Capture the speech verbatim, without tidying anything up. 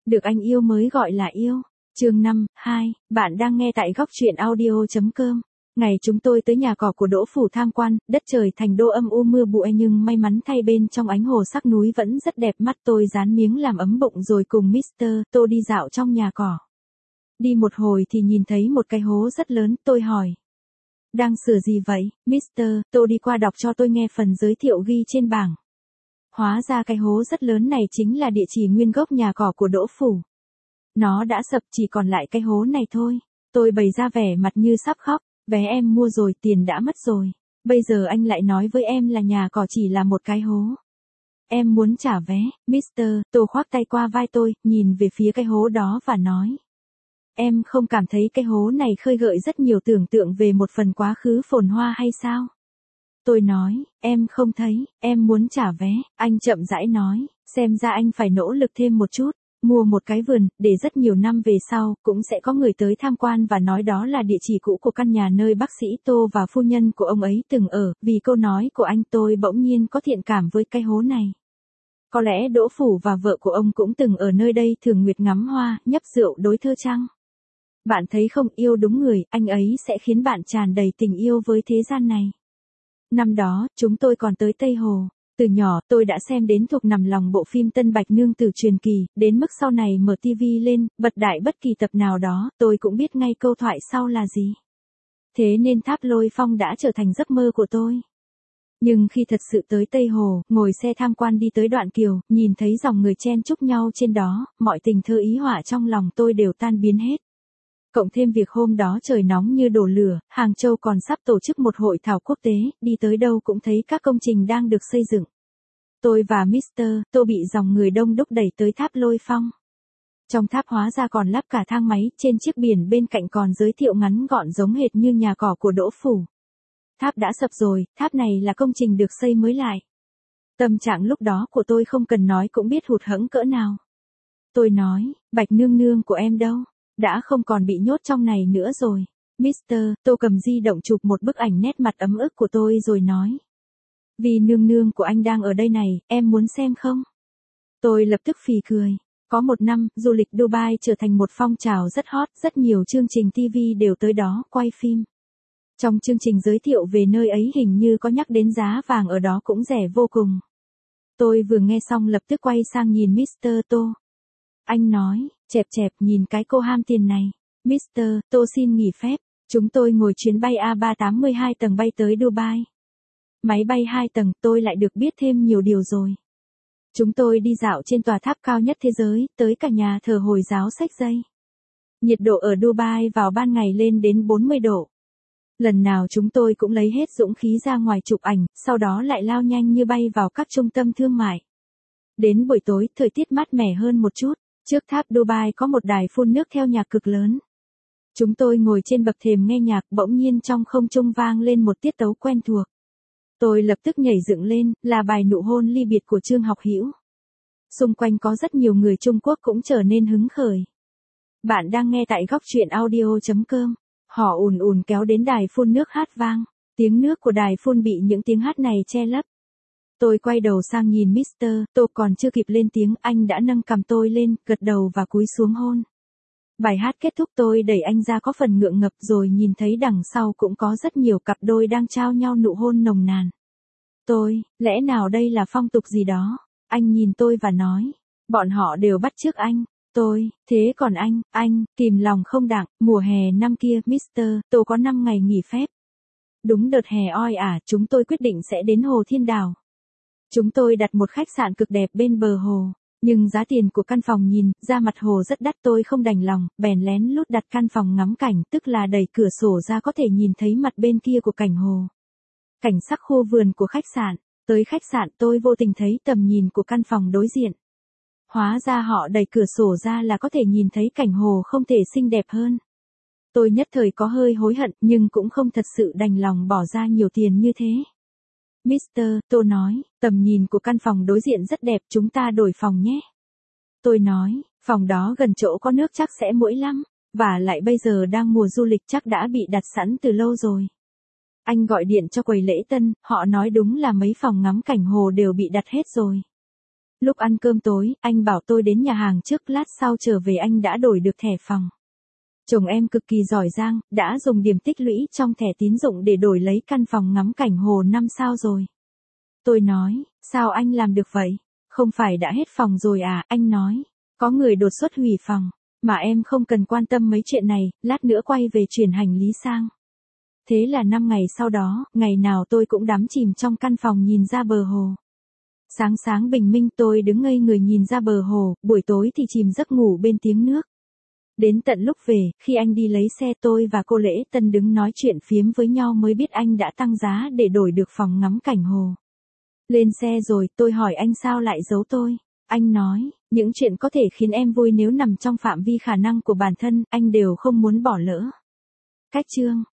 Được anh yêu mới gọi là yêu. Chương năm, hai, bạn đang nghe tại góc truyện audio chấm com. Ngày chúng tôi tới nhà cỏ của Đỗ Phủ tham quan, đất trời thành đô âm u mưa bụi nhưng may mắn thay bên trong ánh hồ sắc núi vẫn rất đẹp, mắt tôi dán miếng làm ấm bụng rồi cùng mít tơ Tô đi dạo trong nhà cỏ. Đi một hồi thì nhìn thấy một cái hố rất lớn, tôi hỏi. Đang sửa gì vậy, mít tơ Tô đi qua đọc cho tôi nghe phần giới thiệu ghi trên bảng. Hóa ra cái hố rất lớn này chính là địa chỉ nguyên gốc nhà cỏ của Đỗ Phủ. Nó đã sập, chỉ còn lại cái hố này thôi. Tôi bày ra vẻ mặt như sắp khóc. Vé em mua rồi, tiền đã mất rồi. Bây giờ anh lại nói với em là nhà cỏ chỉ là một cái hố. Em muốn trả vé, mít tơ Tô khoác tay qua vai tôi, nhìn về phía cái hố đó và nói. Em không cảm thấy cái hố này khơi gợi rất nhiều tưởng tượng về một phần quá khứ phồn hoa hay sao? Tôi nói, em không thấy, em muốn trả vé. Anh chậm rãi nói, xem ra anh phải nỗ lực thêm một chút. Mua một cái vườn, để rất nhiều năm về sau, cũng sẽ có người tới tham quan và nói đó là địa chỉ cũ của căn nhà nơi bác sĩ Tô và phu nhân của ông ấy từng ở. Vì câu nói của anh tôi bỗng nhiên có thiện cảm với cái hố này. Có lẽ Đỗ Phủ và vợ của ông cũng từng ở nơi đây thường nguyệt ngắm hoa, nhấp rượu đối thơ chăng? Bạn thấy không, yêu đúng người, anh ấy sẽ khiến bạn tràn đầy tình yêu với thế gian này. Năm đó, chúng tôi còn tới Tây Hồ. Từ nhỏ, tôi đã xem đến thuộc nằm lòng bộ phim Tân Bạch Nương Tử truyền kỳ, đến mức sau này mở tivi lên, bật đại bất kỳ tập nào đó, tôi cũng biết ngay câu thoại sau là gì. Thế nên Tháp Lôi Phong đã trở thành giấc mơ của tôi. Nhưng khi thật sự tới Tây Hồ, ngồi xe tham quan đi tới đoạn Kiều, nhìn thấy dòng người chen chúc nhau trên đó, mọi tình thơ ý họa trong lòng tôi đều tan biến hết. Cộng thêm việc hôm đó trời nóng như đổ lửa, Hàng Châu còn sắp tổ chức một hội thảo quốc tế, đi tới đâu cũng thấy các công trình đang được xây dựng. Tôi và mít tơ Tô bị dòng người đông đúc đẩy tới Tháp Lôi Phong. Trong tháp hóa ra còn lắp cả thang máy, trên chiếc biển bên cạnh còn giới thiệu ngắn gọn giống hệt như nhà cỏ của Đỗ Phủ. Tháp đã sập rồi, tháp này là công trình được xây mới lại. Tâm trạng lúc đó của tôi không cần nói cũng biết hụt hẫng cỡ nào. Tôi nói, Bạch nương nương của em đâu? Đã không còn bị nhốt trong này nữa rồi. mít tơ Tô cầm di động chụp một bức ảnh nét mặt ấm ức của tôi rồi nói. Vì nương nương của anh đang ở đây này, em muốn xem không? Tôi lập tức phì cười. Có một năm, du lịch Dubai trở thành một phong trào rất hot, rất nhiều chương trình tivi đều tới đó quay phim. Trong chương trình giới thiệu về nơi ấy hình như có nhắc đến giá vàng ở đó cũng rẻ vô cùng. Tôi vừa nghe xong lập tức quay sang nhìn mít tơ Tô. Anh nói, chẹp chẹp nhìn cái cô ham tiền này. mít tơ Tô xin nghỉ phép. Chúng tôi ngồi chuyến bay A ba tám hai tầng bay tới Dubai. Máy bay hai tầng, tôi lại được biết thêm nhiều điều rồi. Chúng tôi đi dạo trên tòa tháp cao nhất thế giới, tới cả nhà thờ Hồi giáo xách dây. Nhiệt độ ở Dubai vào ban ngày lên đến bốn mươi độ. Lần nào chúng tôi cũng lấy hết dũng khí ra ngoài chụp ảnh, sau đó lại lao nhanh như bay vào các trung tâm thương mại. Đến buổi tối, thời tiết mát mẻ hơn một chút. Trước tháp Dubai có một đài phun nước theo nhạc cực lớn. Chúng tôi ngồi trên bậc thềm nghe nhạc, bỗng nhiên trong không trung vang lên một tiết tấu quen thuộc. Tôi lập tức nhảy dựng lên, là bài Nụ hôn ly biệt của Trương Học Hữu. Xung quanh có rất nhiều người Trung Quốc cũng trở nên hứng khởi. Bạn đang nghe tại góc truyện audio chấm com. Họ ùn ùn kéo đến đài phun nước hát vang. Tiếng nước của đài phun bị những tiếng hát này che lấp. Tôi quay đầu sang nhìn mít tơ Tô, còn chưa kịp lên tiếng, anh đã nâng cằm tôi lên, gật đầu và cúi xuống hôn. Bài hát kết thúc, tôi đẩy anh ra có phần ngượng ngập rồi nhìn thấy đằng sau cũng có rất nhiều cặp đôi đang trao nhau nụ hôn nồng nàn. Tôi, lẽ nào đây là phong tục gì đó? Anh nhìn tôi và nói, bọn họ đều bắt chước anh. Tôi, thế còn anh, anh, kìm lòng không đặng, mùa hè năm kia, mít tơ Tô có năm ngày nghỉ phép. Đúng đợt hè oi ả, chúng tôi quyết định sẽ đến Hồ Thiên Đảo. Chúng tôi đặt một khách sạn cực đẹp bên bờ hồ, nhưng giá tiền của căn phòng nhìn ra mặt hồ rất đắt, tôi không đành lòng, bèn lén lút đặt căn phòng ngắm cảnh, tức là đẩy cửa sổ ra có thể nhìn thấy mặt bên kia của cảnh hồ. Cảnh sắc khu vườn của khách sạn, tới khách sạn tôi vô tình thấy tầm nhìn của căn phòng đối diện. Hóa ra họ đẩy cửa sổ ra là có thể nhìn thấy cảnh hồ không thể xinh đẹp hơn. Tôi nhất thời có hơi hối hận nhưng cũng không thật sự đành lòng bỏ ra nhiều tiền như thế. mít tơ Tô nói, tầm nhìn của căn phòng đối diện rất đẹp, chúng ta đổi phòng nhé. Tôi nói, phòng đó gần chỗ có nước chắc sẽ muỗi lắm, và lại bây giờ đang mùa du lịch chắc đã bị đặt sẵn từ lâu rồi. Anh gọi điện cho quầy lễ tân, họ nói đúng là mấy phòng ngắm cảnh hồ đều bị đặt hết rồi. Lúc ăn cơm tối, anh bảo tôi đến nhà hàng trước, lát sau trở về anh đã đổi được thẻ phòng. Chồng em cực kỳ giỏi giang, đã dùng điểm tích lũy trong thẻ tín dụng để đổi lấy căn phòng ngắm cảnh hồ năm sao rồi. Tôi nói, sao anh làm được vậy? Không phải đã hết phòng rồi à? Anh nói, có người đột xuất hủy phòng, mà em không cần quan tâm mấy chuyện này, lát nữa quay về chuyển hành lý sang. Thế là năm ngày sau đó, ngày nào tôi cũng đắm chìm trong căn phòng nhìn ra bờ hồ. Sáng sáng bình minh tôi đứng ngây người nhìn ra bờ hồ, buổi tối thì chìm giấc ngủ bên tiếng nước. Đến tận lúc về, khi anh đi lấy xe tôi và cô Lễ Tân đứng nói chuyện phiếm với nhau mới biết anh đã tăng giá để đổi được phòng ngắm cảnh hồ. Lên xe rồi, tôi hỏi anh sao lại giấu tôi. Anh nói, những chuyện có thể khiến em vui nếu nằm trong phạm vi khả năng của bản thân, anh đều không muốn bỏ lỡ. Cách chương